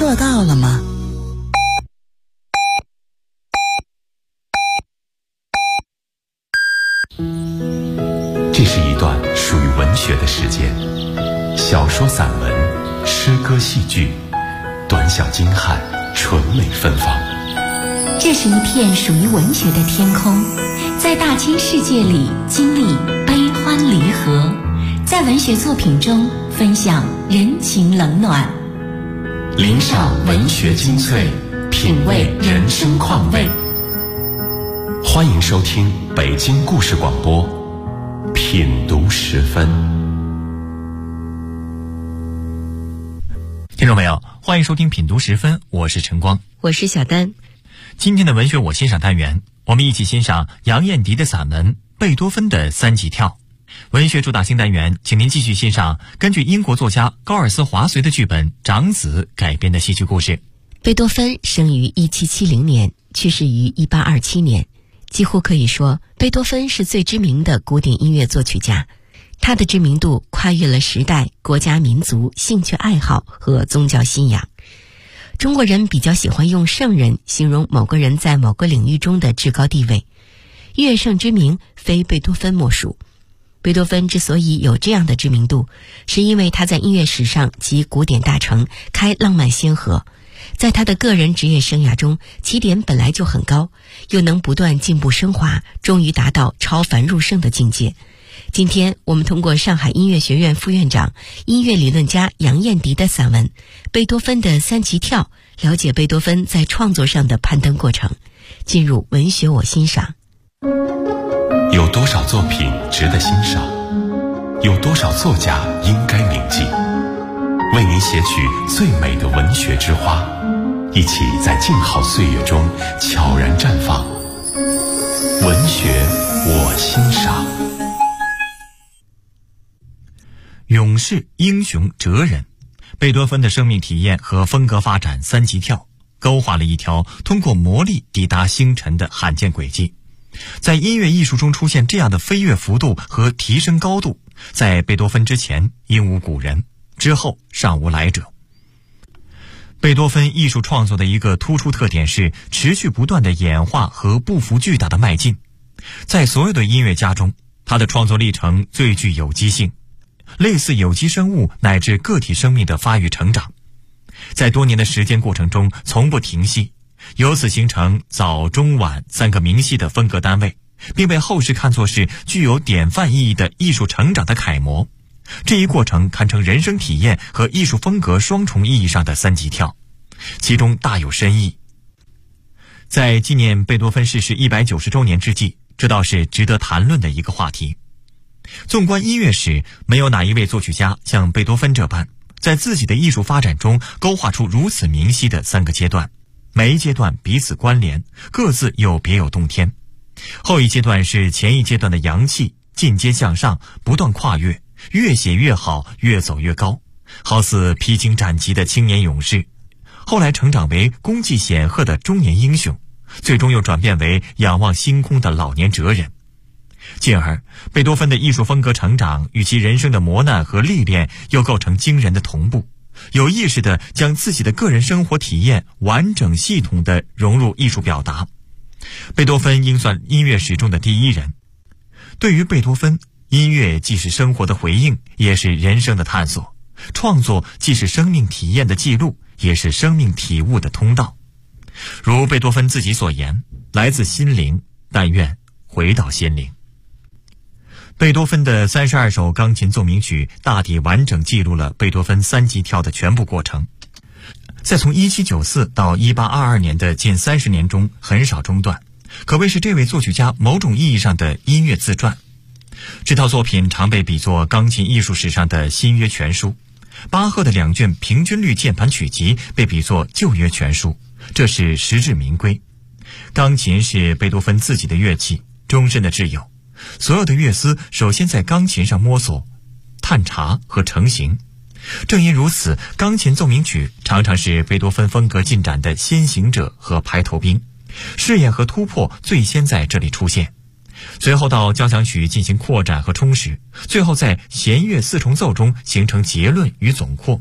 做到了吗？ 这是一段属于文学的时间，小说、散文、诗歌、戏剧，短小精悍，纯美芬芳。 这是一片属于文学的天空，在大千世界里经历悲欢离合，在文学作品中分享人情冷暖， 领赏文学精粹，品味人生况味。欢迎收听北京故事广播品读时分。 听众朋友，欢迎收听品读时分，我是晨光， 我是小丹。 今天的文学我欣赏单元，我们一起欣赏杨燕迪的散文《贝多芬的三级跳》。文学主打新单元，请您继续欣赏根据英国作家高尔斯华绥的剧本《长子》改编的戏剧故事。 贝多芬生于1770年，去世于1827年。几乎可以说，贝多芬是最知名的古典音乐作曲家。他的知名度跨越了时代、国家、民族、兴趣爱好和宗教信仰。中国人比较喜欢用圣人形容某个人在某个领域中的至高地位，乐圣之名非贝多芬莫属。贝多芬之所以有这样的知名度，是因为他在音乐史上集古典大成，开浪漫先河。在他的个人职业生涯中，起点本来就很高，又能不断进步升华，终于达到超凡入圣的境界。今天我们通过上海音乐学院副院长、音乐理论家杨燕迪的散文《贝多芬的三级跳》，了解贝多芬在创作上的攀登过程。进入文学我欣赏。 有多少作品值得欣赏？有多少作家应该铭记？为您写取最美的文学之花，一起在静好岁月中悄然绽放。文学我欣赏。 勇士、英雄、哲人，贝多芬的生命体验和风格发展三级跳，勾画了一条通过魔力抵达星辰的罕见轨迹。在音乐艺术中出现这样的飞跃幅度和提升高度，在贝多芬之前应无古人，之后尚无来者。贝多芬艺术创作的一个突出特点是持续不断的演化和步幅巨大的迈进。在所有的音乐家中，他的创作历程最具有机性，类似有机生物乃至个体生命的发育成长，在多年的时间过程中从不停息，由此形成早中晚三个明晰的分隔单位，并被后世看作是具有典范意义的艺术成长的楷模。这一过程堪称人生体验和艺术风格双重意义上的三级跳，其中大有深意。在纪念贝多芬逝世190周年之际，这倒是值得谈论的一个话题。纵观音乐史，没有哪一位作曲家像贝多芬这般，在自己的艺术发展中勾画出如此明晰的三个阶段，每一阶段彼此关联，各自又别有洞天。后一阶段是前一阶段的阳气，进阶向上，不断跨越，越写越好，越走越高，好似披荆斩棘的青年勇士，后来成长为功绩显赫的中年英雄，最终又转变为仰望星空的老年哲人。进而贝多芬的艺术风格成长与其人生的磨难和历练又构成惊人的同步，有意识地将自己的个人生活体验完整系统地融入艺术表达。贝多芬应算音乐史中的第一人。对于贝多芬，音乐既是生活的回应，也是人生的探索；创作既是生命体验的记录，也是生命体悟的通道。如贝多芬自己所言，来自心灵，但愿回到心灵。贝多芬的32首钢琴奏鸣曲大体完整记录了贝多芬三级跳的全部过程，在从1794到1822年的近30年中很少中断，可谓是这位作曲家某种意义上的音乐自传。这套作品常被比作钢琴艺术史上的新约全书，巴赫的2卷平均律键盘曲集被比作旧约全书，这是实至名归。钢琴是贝多芬自己的乐器，终身的挚友。所有的乐思首先在钢琴上摸索、探查和成型。正因如此，钢琴奏鸣曲常常是贝多芬风格进展的先行者和排头兵，试验和突破最先在这里出现，随后到交响曲进行扩展和充实，最后在弦乐四重奏中形成结论与总括。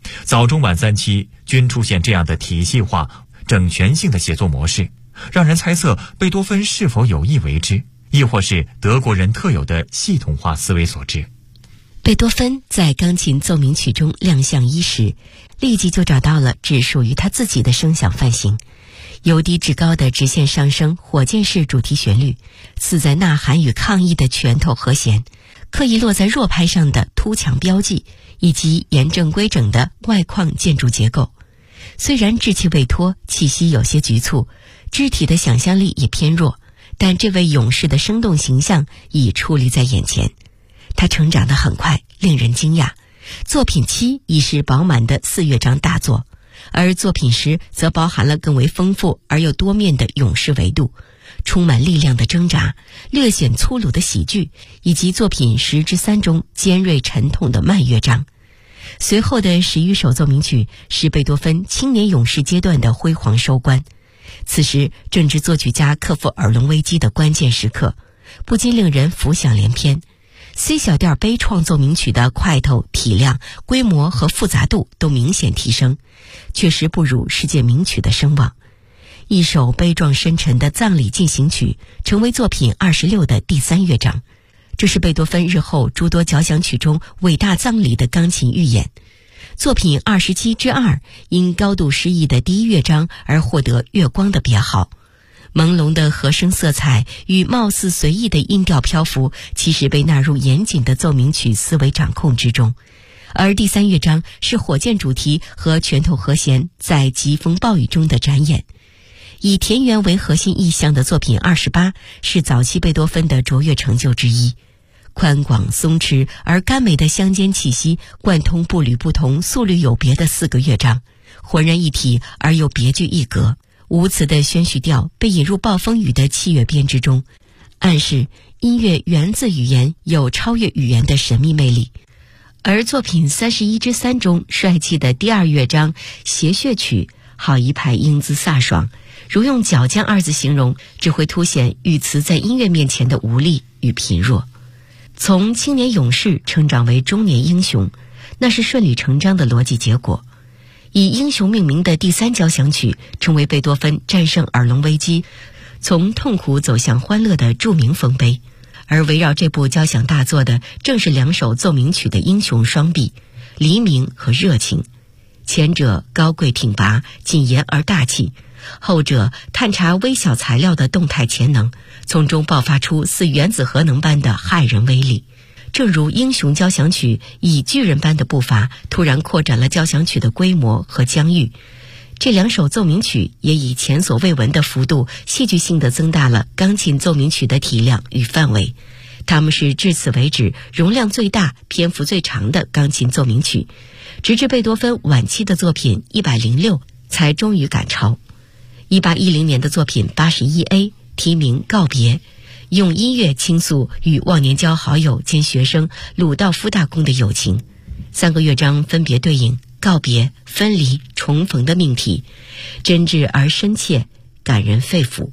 早中晚三期均出现这样的体系化、整全性的写作模式，让人猜测贝多芬是否有意为之，亦或是德国人特有的系统化思维所致。 贝多芬在钢琴奏鸣曲中亮相伊始，立即就找到了只属于他自己的声响范型，由低至高的直线上升火箭式主题旋律，似在呐喊与抗议的拳头和弦，刻意落在弱拍上的凸墙标记，以及严正规整的外框建筑结构。虽然稚气未脱，气息有些局促，肢体的想象力也偏弱，但这位勇士的生动形象已矗立在眼前。他成长得很快，令人惊讶。作品7已是饱满的4乐章大作，而作品10则包含了更为丰富而又多面的勇士维度，充满力量的挣扎，略显粗鲁的喜剧，以及作品10之3中尖锐沉痛的慢乐章。随后的11首奏鸣曲是贝多芬青年勇士阶段的辉煌收官，此时正值作曲家克服耳聋危机的关键时刻，不禁令人浮想联翩。C 小调悲怆奏鸣曲的块头、体量、规模和复杂度都明显提升，确实不辱世界名曲的声望。一首悲壮深沉的葬礼进行曲成为作品26的第3乐章，这是贝多芬日后诸多交响曲中伟大葬礼的钢琴预演。作品27之2因高度诗意的第1乐章而获得月光的别号。朦胧的和声色彩与貌似随意的音调漂浮，其实被纳入严谨的奏鸣曲思维掌控之中。而第3乐章是火箭主题和拳头和弦在疾风暴雨中的展演。以田园为核心意象的作品28是早期贝多芬的卓越成就之一。宽广松弛而甘美的乡间气息贯通步履不同、速率有别的4个乐章，浑然一体而又别具一格。无词的宣叙调被引入暴风雨的器乐编织中，暗示音乐源自语言，有超越语言的神秘魅力。而作品31之3中帅气的第2乐章谐谑曲，好一派英姿飒爽，如用矫健2字形容，只会凸显语词在音乐面前的无力与贫弱。从青年勇士成长为中年英雄，那是顺理成章的逻辑结果。以英雄命名的第3交响曲成为贝多芬战胜耳聋危机，从痛苦走向欢乐的著名丰碑。而围绕这部交响大作的正是2首奏鸣曲的英雄双璧，黎明和热情。前者高贵挺拔、谨严而大气，后者探查微小材料的动态潜能，从中爆发出似原子核能般的骇人威力。正如英雄交响曲以巨人般的步伐突然扩展了交响曲的规模和疆域，这2首奏鸣曲也以前所未闻的幅度戏剧性地增大了钢琴奏鸣曲的体量与范围。它们是至此为止容量最大、篇幅最长的钢琴奏鸣曲，直至贝多芬晚期的作品106才终于赶超。1810年的作品81A题名告别，用音乐倾诉与忘年交好友兼学生鲁道夫大公的友情。3个乐章分别对应告别、分离、重逢的命题，真挚而深切，感人肺腑。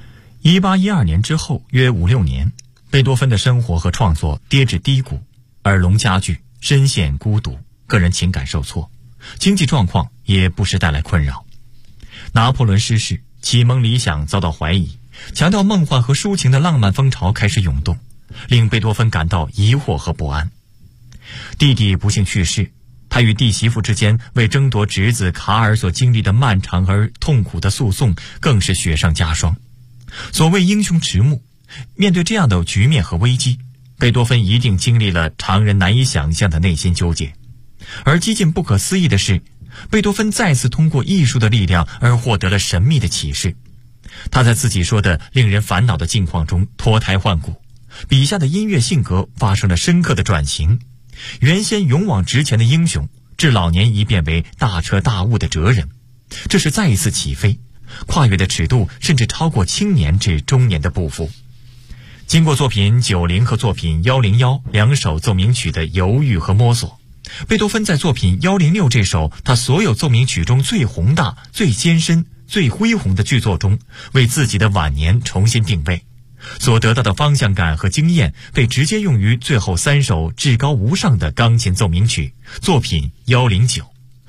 1812年之后约5-6年，贝多芬的生活和创作跌至低谷，耳聋加剧，深陷孤独，个人情感受挫，经济状况也不时带来困扰。拿破仑失势，启蒙理想遭到怀疑，强调梦幻和抒情的浪漫风潮开始涌动，令贝多芬感到疑惑和不安。弟弟不幸去世，他与弟媳妇之间为争夺侄子卡尔所经历的漫长而痛苦的诉讼更是雪上加霜。所谓英雄迟暮，面对这样的局面和危机，贝多芬一定经历了常人难以想象的内心纠结。而几近不可思议的是，贝多芬再次通过艺术的力量而获得了神秘的启示。他在自己说的令人烦恼的境况中脱胎换骨，笔下的音乐性格发生了深刻的转型，原先勇往直前的英雄，至老年已变为大彻大悟的哲人。这是再一次起飞，跨越的尺度甚至超过青年至中年的步幅。经过作品90和作品101 2首奏鸣曲的犹豫和摸索，贝多芬在作品106这首他所有奏鸣曲中最宏大、最艰深、最恢宏的剧作中，为自己的晚年重新定位。所得到的方向感和经验被直接用于最后3首至高无上的钢琴奏鸣曲，作品109，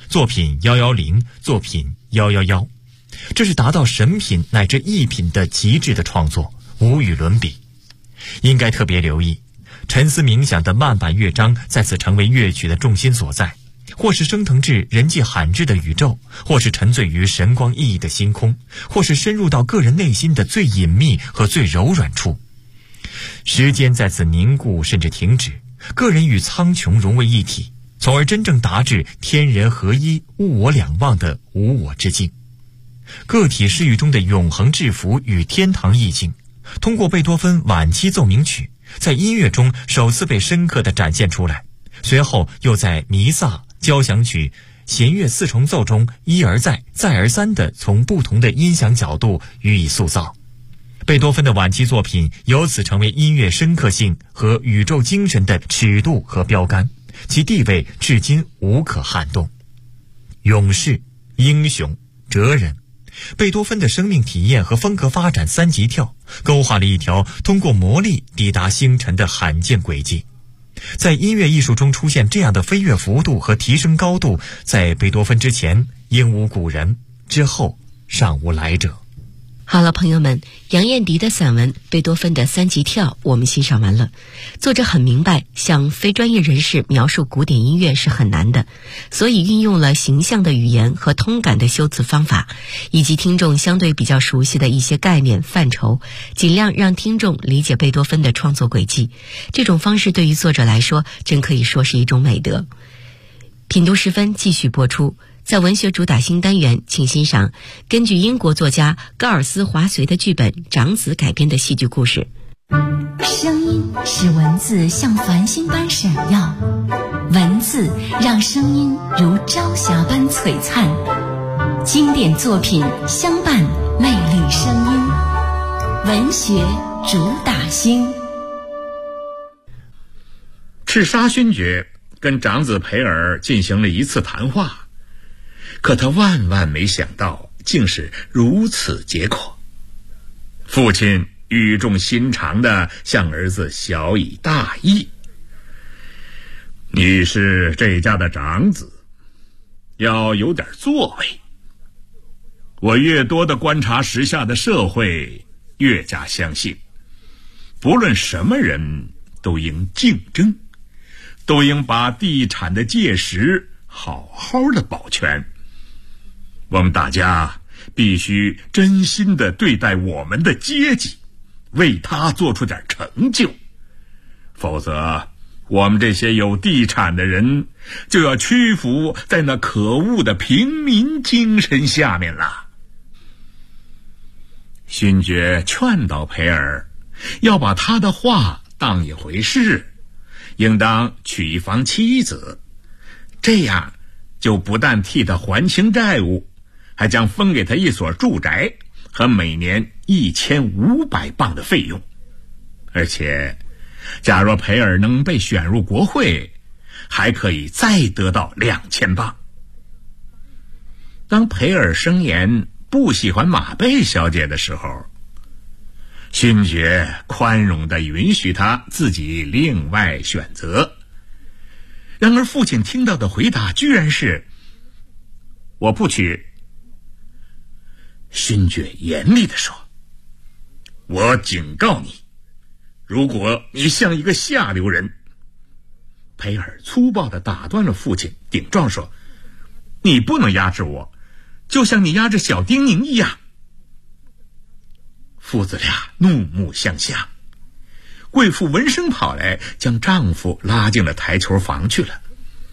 作品110，作品111，这是达到神品乃至艺品的极致的创作，无与伦比。应该特别留意，沉思冥想的慢板乐章再次成为乐曲的重心所在，或是升腾至人迹罕至的宇宙，或是沉醉于神光熠熠的星空，或是深入到个人内心的最隐秘和最柔软处。时间在此凝固甚至停止，个人与苍穹融为一体，从而真正达至天人合一、物我两忘的无我之境。个体视域中的永恒至福与天堂意境，通过贝多芬晚期奏鸣曲，在音乐中首次被深刻地展现出来，随后又在弥撒、交响曲、弦乐四重奏中一而再、再而三地从不同的音响角度予以塑造。贝多芬的晚期作品由此成为音乐深刻性和宇宙精神的尺度和标杆，其地位至今无可撼动。勇士、英雄、哲人，贝多芬的生命体验和风格发展三级跳，勾画了一条通过魔力抵达星辰的罕见轨迹。在音乐艺术中出现这样的飞跃幅度和提升高度，在贝多芬之前应无古人，之后尚无来者。 好了，朋友们，杨燕迪的散文《贝多芬的三级跳》我们欣赏完了。作者很明白，向非专业人士描述古典音乐是很难的，所以运用了形象的语言和通感的修辞方法，以及听众相对比较熟悉的一些概念范畴，尽量让听众理解贝多芬的创作轨迹。这种方式对于作者来说，真可以说是一种美德。品读时分继续播出。在文学主打新单元，请欣赏根据英国作家高尔斯·华绥的剧本《长子》改编的戏剧故事。 声音使文字像繁星般闪耀，文字让声音如朝霞般璀璨。经典作品相伴，魅力声音。文学主打星。 赤沙勋爵跟长子培尔进行了一次谈话，可他万万没想到竟是如此结果。父亲语重心长地向儿子晓以大义：你是这家的长子，要有点作为。我越多地观察时下的社会，越加相信，不论什么人都应竞争，都应把地产的界石好好的保全。我们大家必须真心地对待我们的阶级，为他做出点成就，否则我们这些有地产的人就要屈服在那可恶的平民精神下面了。勋爵劝导培尔要把他的话当一回事，应当娶一房妻子，这样就不但替他还清债务，还将分给他一所住宅和每年1500磅的费用。而且假若培尔能被选入国会，还可以再得到2000磅。当培尔声言不喜欢马贝小姐的时候，勋爵宽容地允许他自己另外选择。然而父亲听到的回答居然是：我不娶。勋爵严厉地说：我警告你，如果你像一个下流人。培尔粗暴地打断了父亲，顶撞说：你不能压制我，就像你压制小丁宁一样。父子俩怒目相向，贵妇闻声跑来，将丈夫拉进了台球房去了。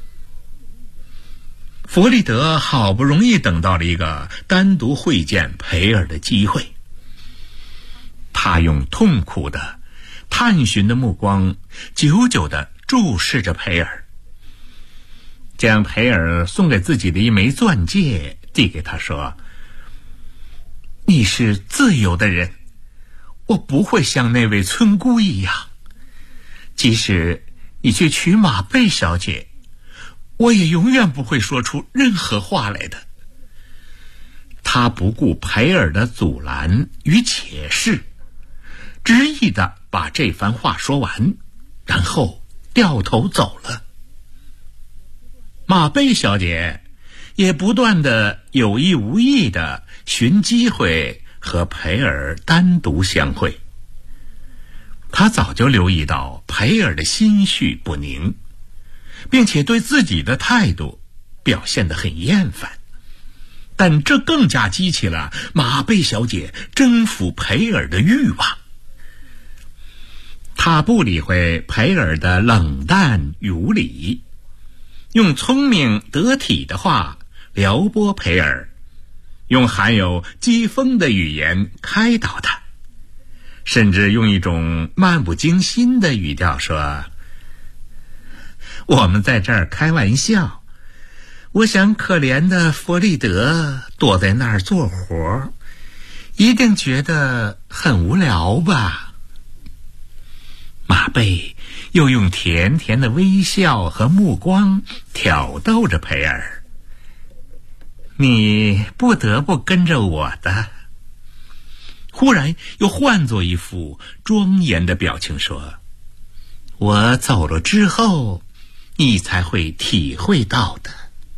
弗里德好不容易等到了一个单独会见培尔的机会，他用痛苦的探寻的目光久久地注视着培尔，将培尔送给自己的一枚钻戒递给他，说：你是自由的人，我不会像那位村姑一样，即使你去娶马贝小姐，我也永远不会说出任何话来的。他不顾培尔的阻拦与解释，执意地把这番话说完，然后掉头走了。马贝小姐也不断的有意无意的寻机会和培尔单独相会。他早就留意到培尔的心绪不宁，并且对自己的态度表现得很厌烦，但这更加激起了马贝小姐征服培尔的欲望。她不理会培尔的冷淡与无礼，用聪明得体的话撩拨培尔，用含有讥讽的语言开导他，甚至用一种漫不经心的语调说：我们在这儿开玩笑，我想可怜的弗里德躲在那儿做活，一定觉得很无聊吧。马贝又用甜甜的微笑和目光挑逗着培尔，你不得不跟着我的。忽然又换作一副庄严的表情说：我走了之后，你才会体会到的。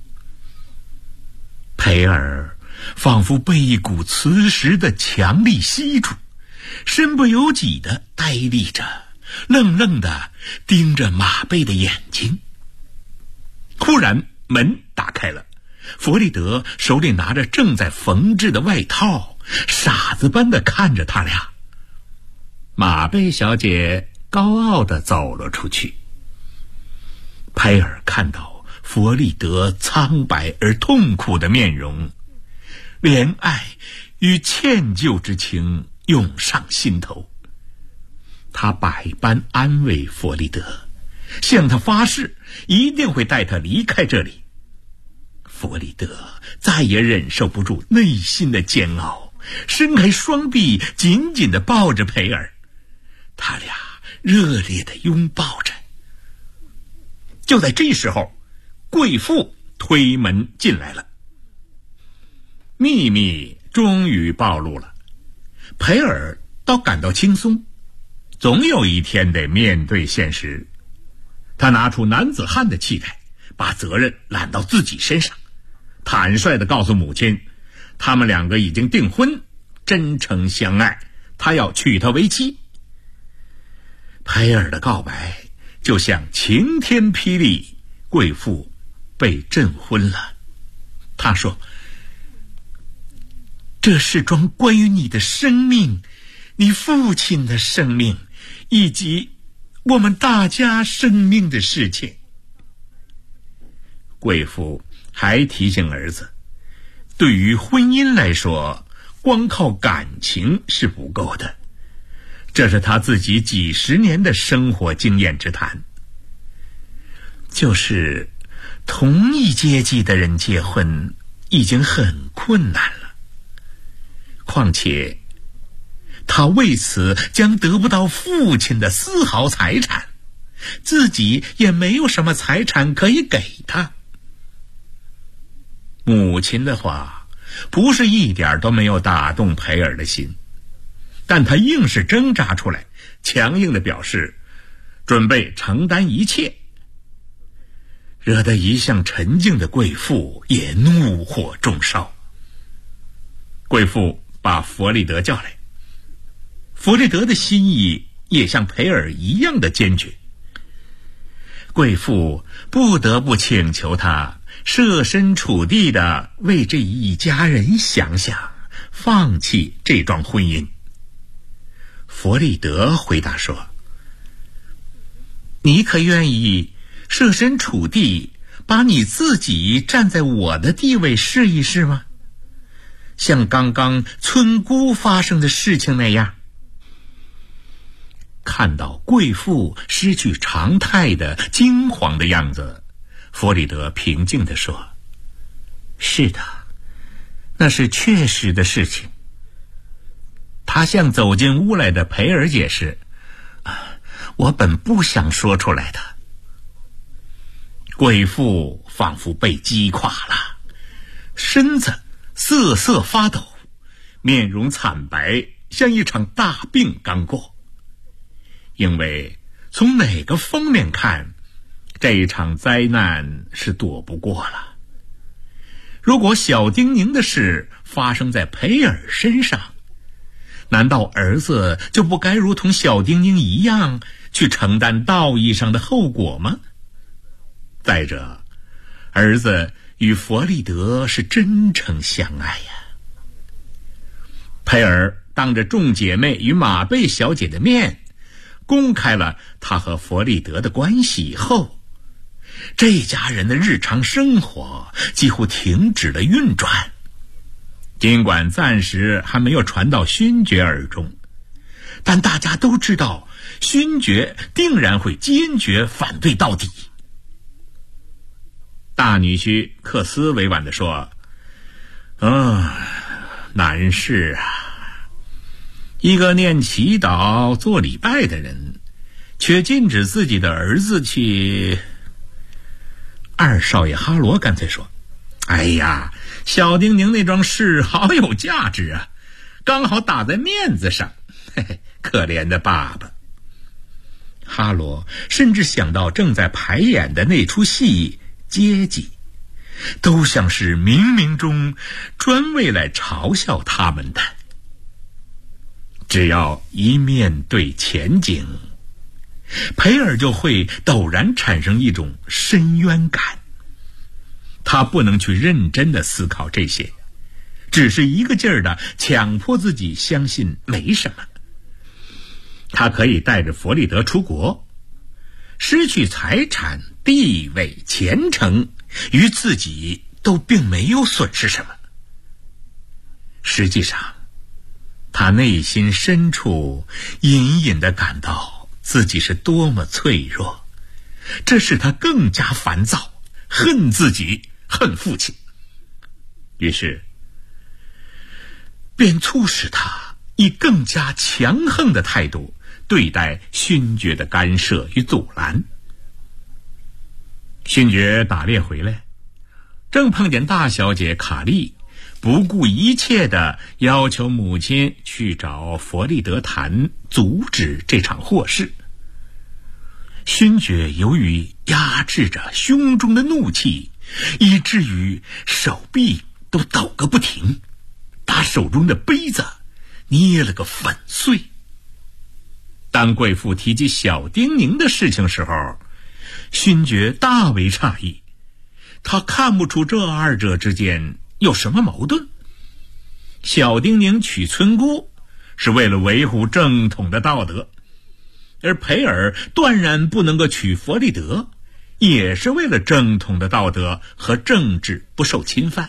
培尔仿佛被一股磁石的强力吸住，身不由己地呆立着，愣愣地盯着马贝的眼睛。忽然门打开了，弗里德手里拿着正在缝制的外套，傻子般地看着他俩。马贝小姐高傲地走了出去。培尔看到弗里德苍白而痛苦的面容，怜爱与歉疚之情涌上心头。他百般安慰弗里德，向他发誓一定会带他离开这里。弗里德再也忍受不住内心的煎熬，伸开双臂紧紧地抱着培尔，他俩热烈地拥抱着。就在这时候，贵妇推门进来了。秘密终于暴露了，培尔倒感到轻松，总有一天得面对现实。他拿出男子汉的气概，把责任揽到自己身上，坦率地告诉母亲，他们两个已经订婚，真诚相爱，他要娶她为妻。培尔的告白就像晴天霹雳，贵妇被震昏了。他说：这是桩关于你的生命，你父亲的生命，以及我们大家生命的事情。贵妇还提醒儿子，对于婚姻来说，光靠感情是不够的，这是他自己几十年的生活经验之谈。就是同一阶级的人结婚已经很困难了，况且他为此将得不到父亲的丝毫财产，自己也没有什么财产可以给他。母亲的话不是一点都没有打动培尔的心，但他硬是挣扎出来，强硬地表示准备承担一切，惹得一向沉静的贵妇也怒火中烧。贵妇把弗里德叫来，弗里德的心意也像培尔一样的坚决。贵妇不得不请求他设身处地地为这一家人想想，放弃这桩婚姻。弗里德回答说：你可愿意设身处地把你自己站在我的地位试一试吗？像刚刚村姑发生的事情那样。看到贵妇失去常态的惊慌的样子，弗里德平静地说：是的，那是确实的事情。他向走进屋来的培尔解释：我本不想说出来的。贵妇仿佛被击垮了，身子瑟瑟发抖，面容惨白，像一场大病刚过。因为从哪个方面看，这一场灾难是躲不过了。 如果小丁宁的事发生在培尔身上，难道儿子就不该如同小丁宁一样去承担道义上的后果吗？再者，儿子与弗利德是真诚相爱呀。培尔当着众姐妹与马贝小姐的面公开了他和弗利德的关系以后，这家人的日常生活几乎停止了运转。尽管暂时还没有传到勋爵耳中，但大家都知道勋爵定然会坚决反对到底。大女婿克斯委婉地说：难事啊，一个念祈祷做礼拜的人却禁止自己的儿子去。二少爷哈罗干脆说：哎呀，小丁宁那桩事好有价值啊，刚好打在面子上。嘿嘿，可怜的爸爸。哈罗甚至想到正在排演的那出戏阶级，都像是冥冥中专为来嘲笑他们的。只要一面对前景，培尔就会陡然产生一种深渊感。他不能去认真的思考这些，只是一个劲儿的强迫自己相信没什么。他可以带着弗利德出国，失去财产、地位、前程，与自己都并没有损失什么。实际上，他内心深处隐隐地感到自己是多么脆弱，这使他更加烦躁，恨自己，恨父亲。于是便促使他以更加强横的态度对待勋爵的干涉与阻拦。勋爵打猎回来，正碰见大小姐卡莉不顾一切地要求母亲去找弗利德谈，阻止这场祸事。勋爵由于压制着胸中的怒气，以至于手臂都抖个不停，把手中的杯子捏了个粉碎。当贵妇提及小丁宁的事情时候，勋爵大为诧异，他看不出这二者之间有什么矛盾。小丁宁娶村姑是为了维护正统的道德，而培尔断然不能够娶弗利德，也是为了正统的道德和政治不受侵犯。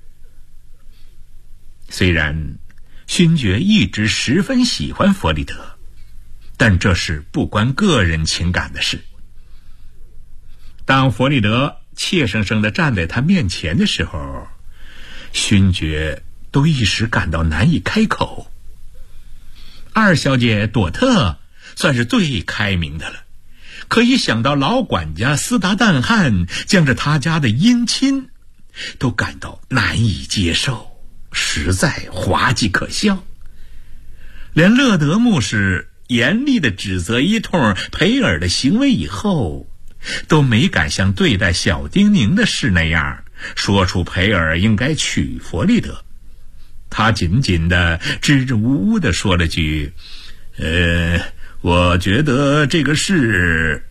虽然勋爵一直十分喜欢弗利德，但这是不关个人情感的事。当弗利德怯生生地站在他面前的时候，勋爵都一时感到难以开口。二小姐朵特算是最开明的了，可一想到老管家斯达旦汉将着他家的姻亲，都感到难以接受，实在滑稽可笑。连勒德牧师严厉地指责一通培尔的行为以后，都没敢像对待小丁宁的事那样说出培尔应该娶弗利德。他紧紧地支支吾吾地说了句：我觉得这个事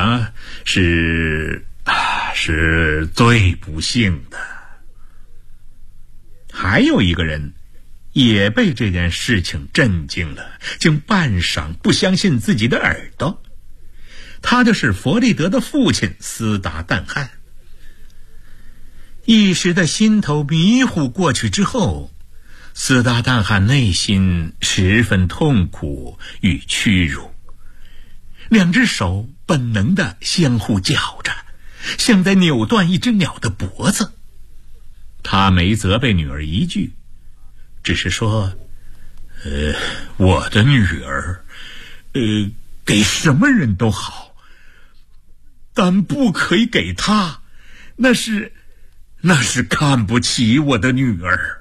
是最不幸的。还有一个人也被这件事情震惊了，竟半晌不相信自己的耳朵。他就是弗利德的父亲斯达旦汉。一时的心头迷糊过去之后，斯达旦汉内心十分痛苦与屈辱，两只手本能地相互绞着，像在扭断一只鸟的脖子。他没责备女儿一句，只是说：我的女儿，给什么人都好，但不可以给她，那是看不起我的女儿。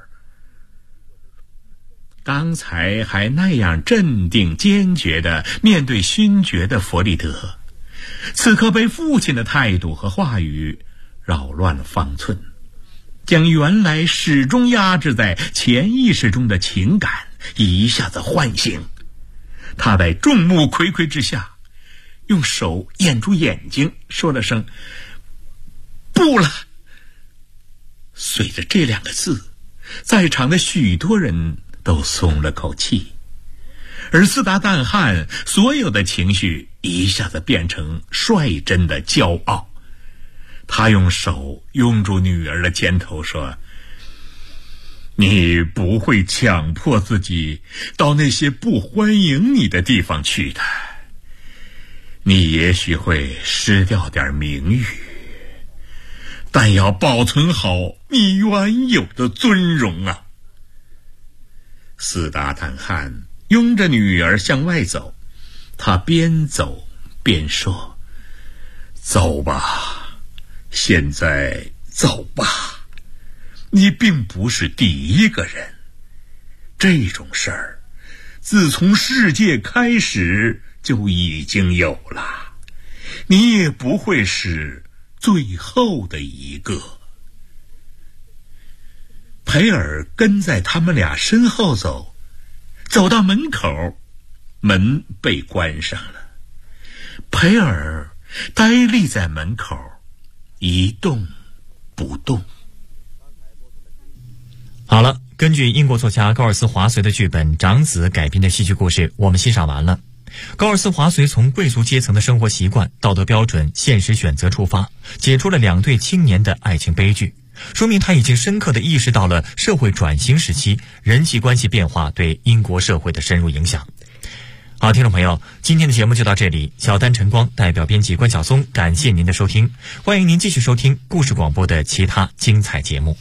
刚才还那样镇定坚决地面对勋爵的弗利德，此刻被父亲的态度和话语扰乱了方寸。 将原来始终压制在潜意识中的情感一下子唤醒。他在众目睽睽之下用手掩住眼睛，说了声不了。随着这2个字，在场的许多人都松了口气，而斯达旦汉所有的情绪一下子变成率真的骄傲。他用手拥住女儿的肩头说，你不会强迫自己到那些不欢迎你的地方去的，你也许会失掉点名誉，但要保存好你原有的尊荣啊。斯达坦汉拥着女儿向外走，他边走边说，走吧，现在走吧，你并不是第一个人，这种事儿自从世界开始就已经有了，你也不会是最后的一个。培尔跟在他们俩身后走，走到门口，门被关上了。培尔呆立在门口，一动不动。 好了，根据英国作家高尔斯华随的剧本《长子》改编的戏剧故事，我们欣赏完了。高尔斯华随从贵族阶层的生活习惯、道德标准、现实选择出发，写出了2对青年的爱情悲剧，说明他已经深刻地意识到了社会转型时期人际关系变化对英国社会的深入影响。好，听众朋友，今天的节目就到这里。小丹晨光代表编辑关晓松，感谢您的收听，欢迎您继续收听故事广播的其他精彩节目。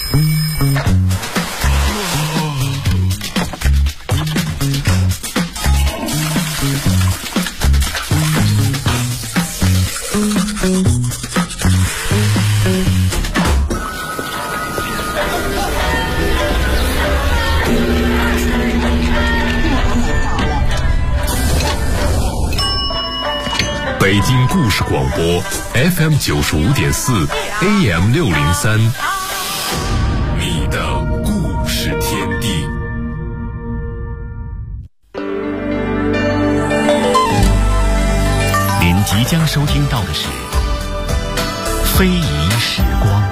北京故事广播 FM 95.4 AM 603，你的故事天地。 您即将收听到的是非遗时光。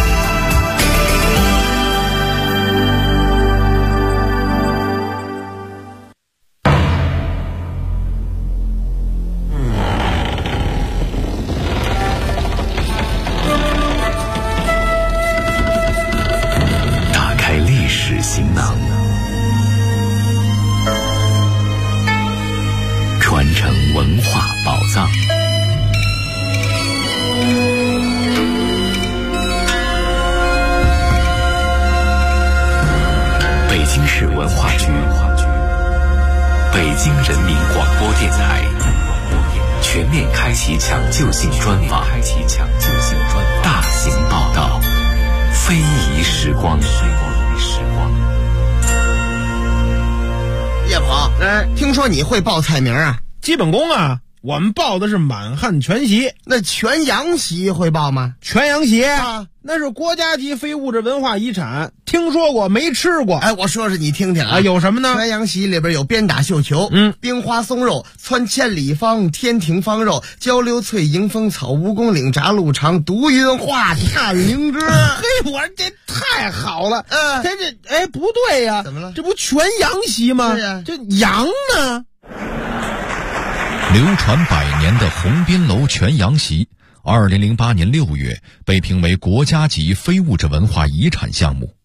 行囊，传承文化宝藏。北京市文化局、北京人民广播电台全面开启抢救性专访，大型报道，非遗时光。 叶鹏，听说你会报菜名啊？ 基本功啊，我们报的是满汉全席。 那全羊席会报吗？ 全羊席啊， 那是国家级非物质文化遗产，听说过没吃过？ 哎，我说说你听听啊， 有什么呢？ 全羊席里边有鞭打绣球，冰花松肉、汆千里方、天庭方肉、焦溜脆、迎风草、蜈蚣岭、炸鹿肠、毒晕化、探灵芝。 嘿，我这太好了，这不对呀， 怎么了？ 这不全羊席吗？ 是呀， 这羊呢？ 流传100年的红宾楼全羊席，2008年6月被评为国家级非物质文化遗产项目。